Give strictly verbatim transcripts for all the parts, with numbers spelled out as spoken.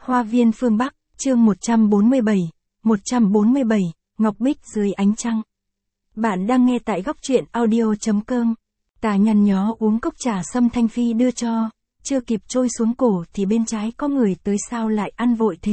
Hoa viên phương Bắc, chương một trăm bốn mươi bảy, một trăm bốn mươi bảy, Ngọc Bích dưới ánh trăng. Bạn đang nghe tại góc truyện audio.com. Tà nhăn nhó uống cốc trà sâm Thanh Phi đưa cho, chưa kịp trôi xuống cổ thì bên trái có người tới, sao lại ăn vội thế.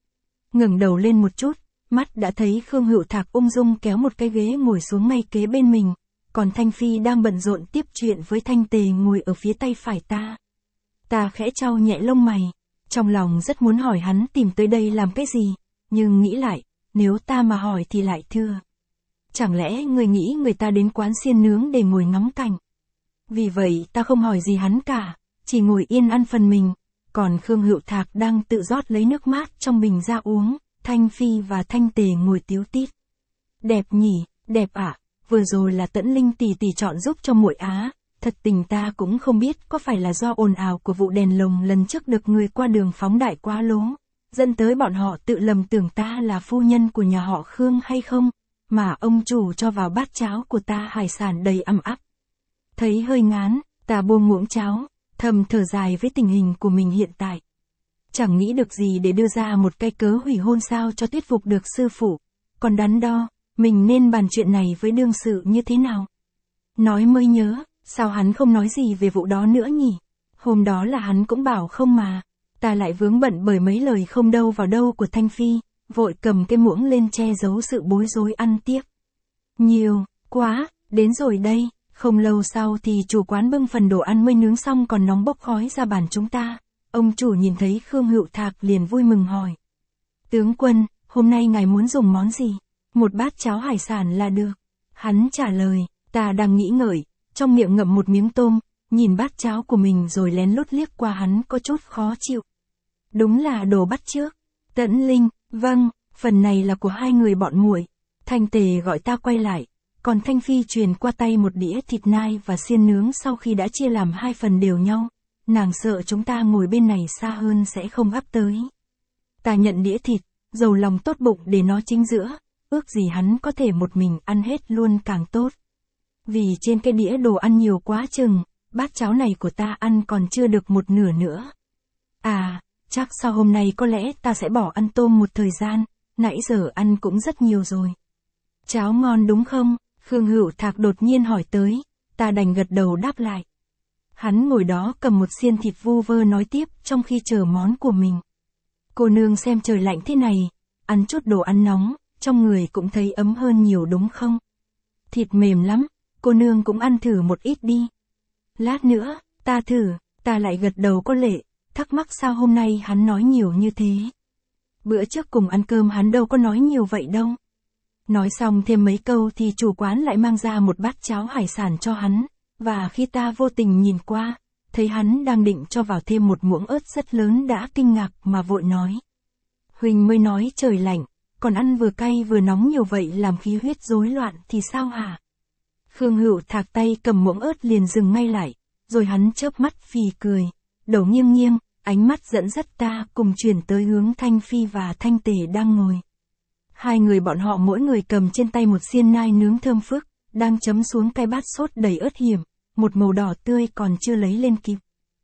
Ngẩng đầu lên một chút, mắt đã thấy Khương Hữu Thạc ung dung kéo một cái ghế ngồi xuống ngay kế bên mình, còn Thanh Phi đang bận rộn tiếp chuyện với Thanh Tề ngồi ở phía tay phải ta. Ta khẽ trao nhẹ lông mày, trong lòng rất muốn hỏi hắn tìm tới đây làm cái gì, nhưng nghĩ lại, nếu ta mà hỏi thì lại thưa. Chẳng lẽ người nghĩ người ta đến quán xiên nướng để ngồi ngắm cảnh? Vì vậy ta không hỏi gì hắn cả, chỉ ngồi yên ăn phần mình, còn Khương Hữu Thạc đang tự rót lấy nước mát trong bình ra uống, Thanh Phi và Thanh Tề ngồi tíu tít. Đẹp nhỉ, đẹp ạ, vừa rồi là Tẫn Linh tỷ tỷ chọn giúp cho muội á. Thật tình ta cũng không biết có phải là do ồn ào của vụ đèn lồng lần trước được người qua đường phóng đại quá lố, dẫn tới bọn họ tự lầm tưởng ta là phu nhân của nhà họ Khương hay không, mà ông chủ cho vào bát cháo của ta hải sản đầy ăm ắp. Thấy hơi ngán, ta buông muỗng cháo, thầm thở dài với tình hình của mình hiện tại. Chẳng nghĩ được gì để đưa ra một cái cớ hủy hôn sao cho thuyết phục được sư phụ, còn đắn đo, mình nên bàn chuyện này với đương sự như thế nào. Nói mới nhớ, sao hắn không nói gì về vụ đó nữa nhỉ? Hôm đó là hắn cũng bảo không mà. Ta lại vướng bận bởi mấy lời không đâu vào đâu của Thanh Phi, vội cầm cái muỗng lên che giấu sự bối rối ăn tiếp. Nhiều, quá, đến rồi đây. Không lâu sau thì chủ quán bưng phần đồ ăn mới nướng xong còn nóng bốc khói ra bàn chúng ta. Ông chủ nhìn thấy Khương Hữu Thạc liền vui mừng hỏi. Tướng quân, hôm nay ngài muốn dùng món gì? Một bát cháo hải sản là được. Hắn trả lời, ta đang nghĩ ngợi, trong miệng ngậm một miếng tôm, nhìn bát cháo của mình rồi lén lút liếc qua hắn có chút khó chịu. Đúng là đồ bắt chước. Tẫn Linh, vâng, phần này là của hai người bọn muội. Thanh Tề gọi ta quay lại, còn Thanh Phi truyền qua tay một đĩa thịt nai và xiên nướng sau khi đã chia làm hai phần đều nhau. Nàng sợ chúng ta ngồi bên này xa hơn sẽ không áp tới. Ta nhận đĩa thịt, dầu lòng tốt bụng để nó chính giữa, ước gì hắn có thể một mình ăn hết luôn càng tốt. Vì trên cái đĩa đồ ăn nhiều quá chừng, bát cháo này của ta ăn còn chưa được một nửa nữa. À, chắc sau hôm nay có lẽ ta sẽ bỏ ăn tôm một thời gian, nãy giờ ăn cũng rất nhiều rồi. Cháo ngon đúng không? Khương Hữu Thạc đột nhiên hỏi tới, ta đành gật đầu đáp lại. Hắn ngồi đó cầm một xiên thịt vu vơ nói tiếp trong khi chờ món của mình. Cô nương xem trời lạnh thế này, ăn chút đồ ăn nóng, trong người cũng thấy ấm hơn nhiều đúng không? Thịt mềm lắm. Cô nương cũng ăn thử một ít đi. Lát nữa, ta thử, ta lại gật đầu có lệ, thắc mắc sao hôm nay hắn nói nhiều như thế. Bữa trước cùng ăn cơm hắn đâu có nói nhiều vậy đâu. Nói xong thêm mấy câu thì chủ quán lại mang ra một bát cháo hải sản cho hắn, và khi ta vô tình nhìn qua, thấy hắn đang định cho vào thêm một muỗng ớt rất lớn đã kinh ngạc mà vội nói. Huỳnh mới nói trời lạnh, còn ăn vừa cay vừa nóng nhiều vậy làm khí huyết rối loạn thì sao hả? Khương Hữu Thạc tay cầm muỗng ớt liền dừng ngay lại, rồi hắn chớp mắt phì cười, đầu nghiêng nghiêng, ánh mắt dẫn dắt ta cùng chuyển tới hướng Thanh Phi và Thanh Tề đang ngồi. Hai người bọn họ mỗi người cầm trên tay một xiên nai nướng thơm phức, đang chấm xuống cái bát sốt đầy ớt hiểm, một màu đỏ tươi còn chưa lấy lên kịp.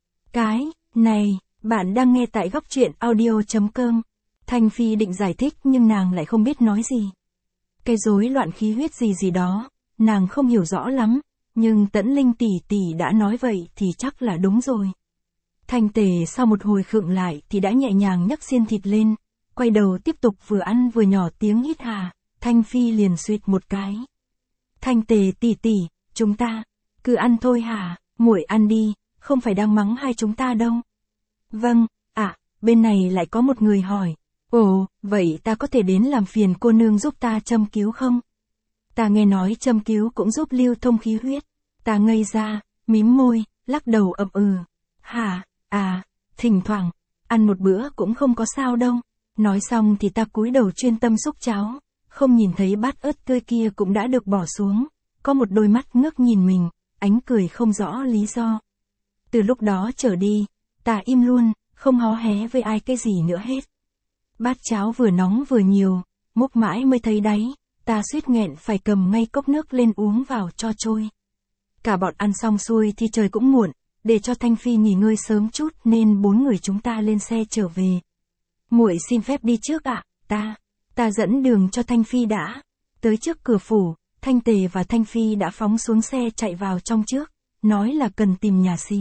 Cái này, bạn đang nghe tại góc truyện audio.com. Thanh Phi định giải thích nhưng nàng lại không biết nói gì. Cái rối loạn khí huyết gì gì đó. Nàng không hiểu rõ lắm, nhưng Tẫn Linh tỷ tỷ đã nói vậy thì chắc là đúng rồi. Thanh Tề sau một hồi khựng lại thì đã nhẹ nhàng nhấc xiên thịt lên, quay đầu tiếp tục vừa ăn vừa nhỏ tiếng hít hà, Thanh Phi liền suýt một cái. Thanh Tề tỷ tỷ, chúng ta, cứ ăn thôi hả, muội ăn đi, không phải đang mắng hai chúng ta đâu. Vâng, à, bên này lại có một người hỏi, ồ, vậy ta có thể đến làm phiền cô nương giúp ta châm cứu không? Ta nghe nói châm cứu cũng giúp lưu thông khí huyết. Ta ngây ra, mím môi, lắc đầu ậm ừ. Hả, à, thỉnh thoảng, ăn một bữa cũng không có sao đâu. Nói xong thì ta cúi đầu chuyên tâm xúc cháo, không nhìn thấy bát ớt tươi kia cũng đã được bỏ xuống. Có một đôi mắt ngước nhìn mình, ánh cười không rõ lý do. Từ lúc đó trở đi, ta im luôn, không hó hé với ai cái gì nữa hết. Bát cháo vừa nóng vừa nhiều, múc mãi mới thấy đáy. Ta suýt nghẹn phải cầm ngay cốc nước lên uống vào cho trôi. Cả bọn ăn xong xuôi thì trời cũng muộn, để cho Thanh Phi nghỉ ngơi sớm chút nên bốn người chúng ta lên xe trở về. muội xin phép đi trước ạ, ta, ta dẫn đường cho Thanh Phi đã. Tới trước cửa phủ, Thanh Tề và Thanh Phi đã phóng xuống xe chạy vào trong trước, nói là cần tìm nhà xí.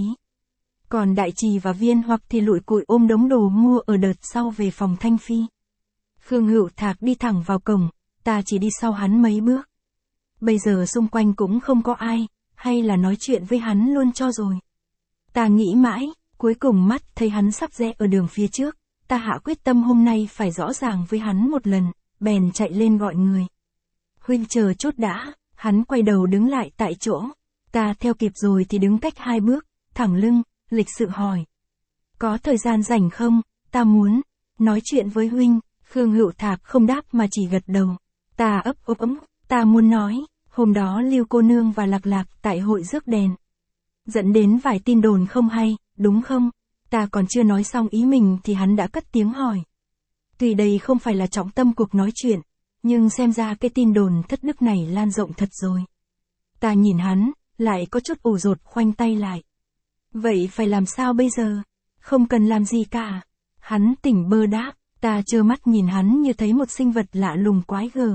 Còn Đại Trì và Viên Hoặc thì lụi cụi ôm đống đồ mua ở đợt sau về phòng Thanh Phi. Khương Hữu Thạc đi thẳng vào cổng, ta chỉ đi sau hắn mấy bước. Bây giờ xung quanh cũng không có ai, hay là nói chuyện với hắn luôn cho rồi. Ta nghĩ mãi, cuối cùng mắt thấy hắn sắp rẽ ở đường phía trước, ta hạ quyết tâm hôm nay phải rõ ràng với hắn một lần, bèn chạy lên gọi người. Huynh chờ chút đã, hắn quay đầu đứng lại tại chỗ. Ta theo kịp rồi thì đứng cách hai bước, thẳng lưng, lịch sự hỏi. Có thời gian rảnh không, ta muốn nói chuyện với huynh. Khương Hữu Thạc không đáp mà chỉ gật đầu. Ta ấp ấp ấm, ta muốn nói, hôm đó Lưu cô nương và Lạc Lạc tại hội rước đèn. Dẫn đến vài tin đồn không hay, đúng không? Ta còn chưa nói xong ý mình thì hắn đã cất tiếng hỏi. Tuy đây không phải là trọng tâm cuộc nói chuyện, nhưng xem ra cái tin đồn thất đức này lan rộng thật rồi. Ta nhìn hắn, lại có chút ủ rột khoanh tay lại. Vậy phải làm sao bây giờ? Không cần làm gì cả. Hắn tỉnh bơ đáp, ta trơ mắt nhìn hắn như thấy một sinh vật lạ lùng quái gở.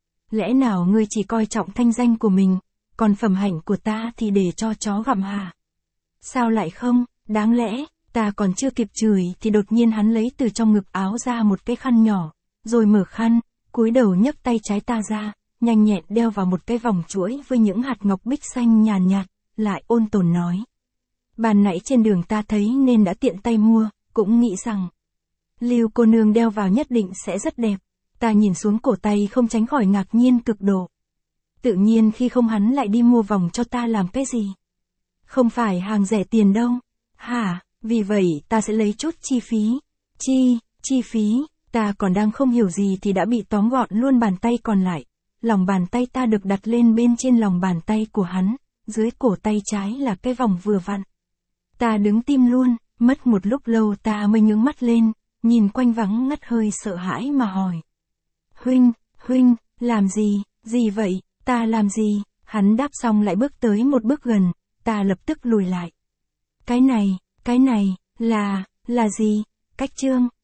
Lẽ nào ngươi chỉ coi trọng thanh danh của mình, còn phẩm hạnh của ta thì để cho chó gặm hả? Sao lại không? Đáng lẽ, ta còn chưa kịp chửi thì đột nhiên hắn lấy từ trong ngực áo ra một cái khăn nhỏ, rồi mở khăn, cúi đầu nhấc tay trái ta ra, nhanh nhẹn đeo vào một cái vòng chuỗi với những hạt ngọc bích xanh nhàn nhạt, lại ôn tồn nói. Ban nãy trên đường ta thấy nên đã tiện tay mua, cũng nghĩ rằng Lưu cô nương đeo vào nhất định sẽ rất đẹp. Ta nhìn xuống cổ tay không tránh khỏi ngạc nhiên cực độ. Tự nhiên khi không hắn lại đi mua vòng cho ta làm cái gì? Không phải hàng rẻ tiền đâu. Hả, vì vậy ta sẽ lấy chút chi phí. Chi, chi phí, ta còn đang không hiểu gì thì đã bị tóm gọn luôn bàn tay còn lại. Lòng bàn tay ta được đặt lên bên trên lòng bàn tay của hắn, dưới cổ tay trái là cái vòng vừa vặn. Ta đứng tim luôn, mất một lúc lâu ta mới nhướng mắt lên, nhìn quanh vắng ngắt hơi sợ hãi mà hỏi. Huynh, huynh, làm gì, gì vậy, ta làm gì? Hắn đáp xong lại bước tới một bước gần, ta lập tức lùi lại. Cái này, cái này, là, là gì? Cách chương.